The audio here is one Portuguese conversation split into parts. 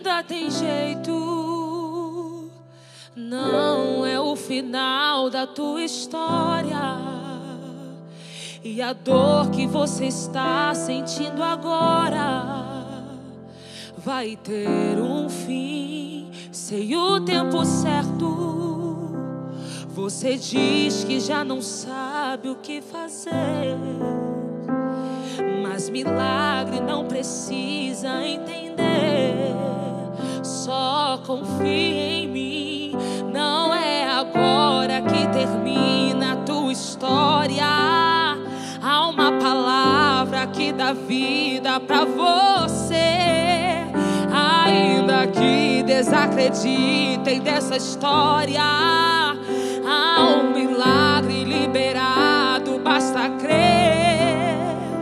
ainda tem jeito. Não é o final da tua história. E a dor que você está sentindo agora vai ter um fim. Sei o tempo certo. Você diz que já não sabe o que fazer, mas milagre não precisa entender. Só confia em mim. Não é agora que termina a tua história. Há uma palavra que dá vida pra você. Ainda que desacreditem dessa história, há um milagre liberado, basta crer.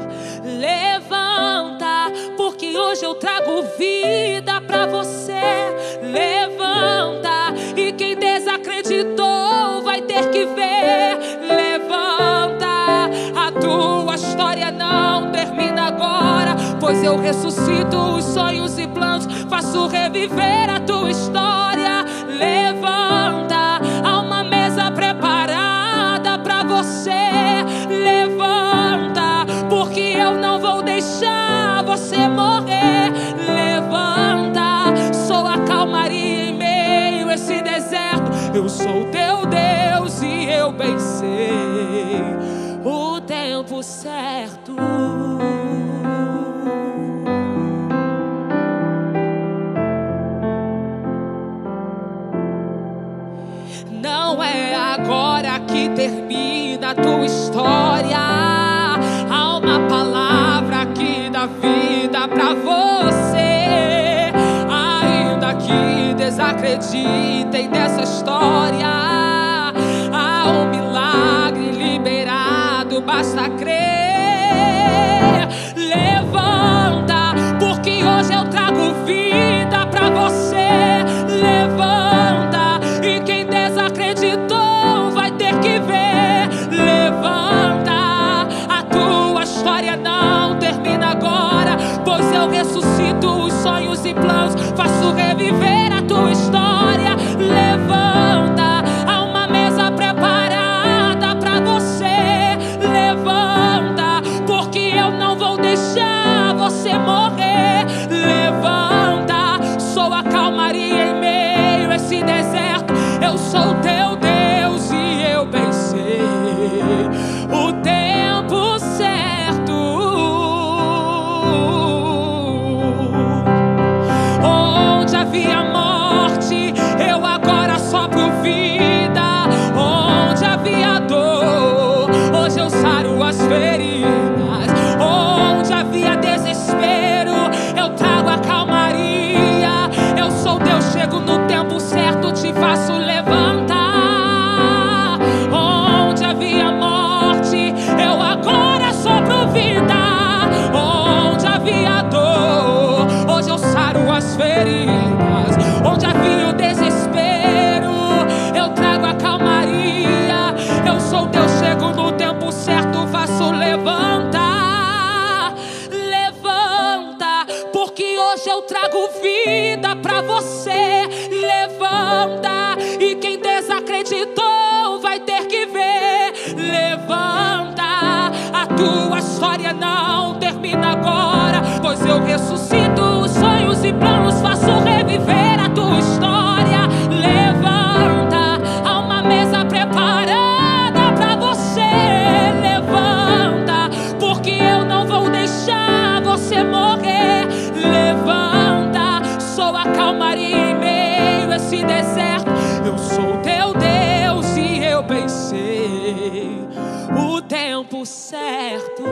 Levanta, porque hoje eu trago vida pra você. Levanta, e quem desacreditou vai ter que ver. Levanta, a tua história não termina agora, pois eu ressuscito os sonhos e planos, faço reviver a tua história. Levanta, há uma mesa preparada pra você. Levanta, porque eu não vou deixar você morrer. Levanta, sou a calmaria em meio a esse deserto. Eu sou teu Deus e eu bem sei o tempo certo. Não é agora que termina a tua história. Há uma palavra que dá vida pra você. Ainda que desacreditem dessa história, há um milagre liberado, basta crer. Levanta, porque hoje eu trago vida pra você. Levanta, e quem desacreditou vai ter que ver. Levanta, a tua história não termina agora, pois eu ressuscito os sonhos e planos, faço reviver a tua história. Levanta, há uma mesa preparada pra você. Levanta, porque eu não vou deixar você morrer. Levanta, sou a calmaria em meio a esse deserto. Eu sou teu Deus e eu bem sei o tempo certo. Onde havia morte, eu agora sopro vida. Onde havia dor, hoje eu saro as feridas. Onde havia desespero, eu trago a calmaria. Eu sou Deus, chego no tempo certo, te faço levantar. Onde havia morte, eu agora sopro vida. Onde havia dor, hoje eu saro as feridas. Onde havia o desespero, eu trago a calmaria. Eu sou Deus, chego no tempo certo, faço levantar. Levanta, porque hoje eu trago vida pra você. Levanta, e quem desacreditou vai ter que ver. Levanta, a tua história não termina agora, pois eu ressuscito os sonhos e planos, faço reviver a tua história. Levanta, há uma mesa preparada pra você. Levanta, porque eu não vou deixar você morrer. Levanta, sou a calmaria em meio a esse deserto. Eu sou teu Deus e eu bem sei o tempo certo.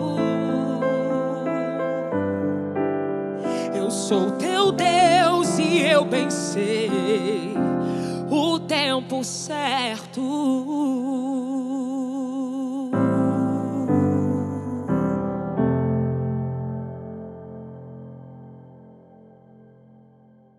Eu sou teu Deus e eu bem sei o tempo certo.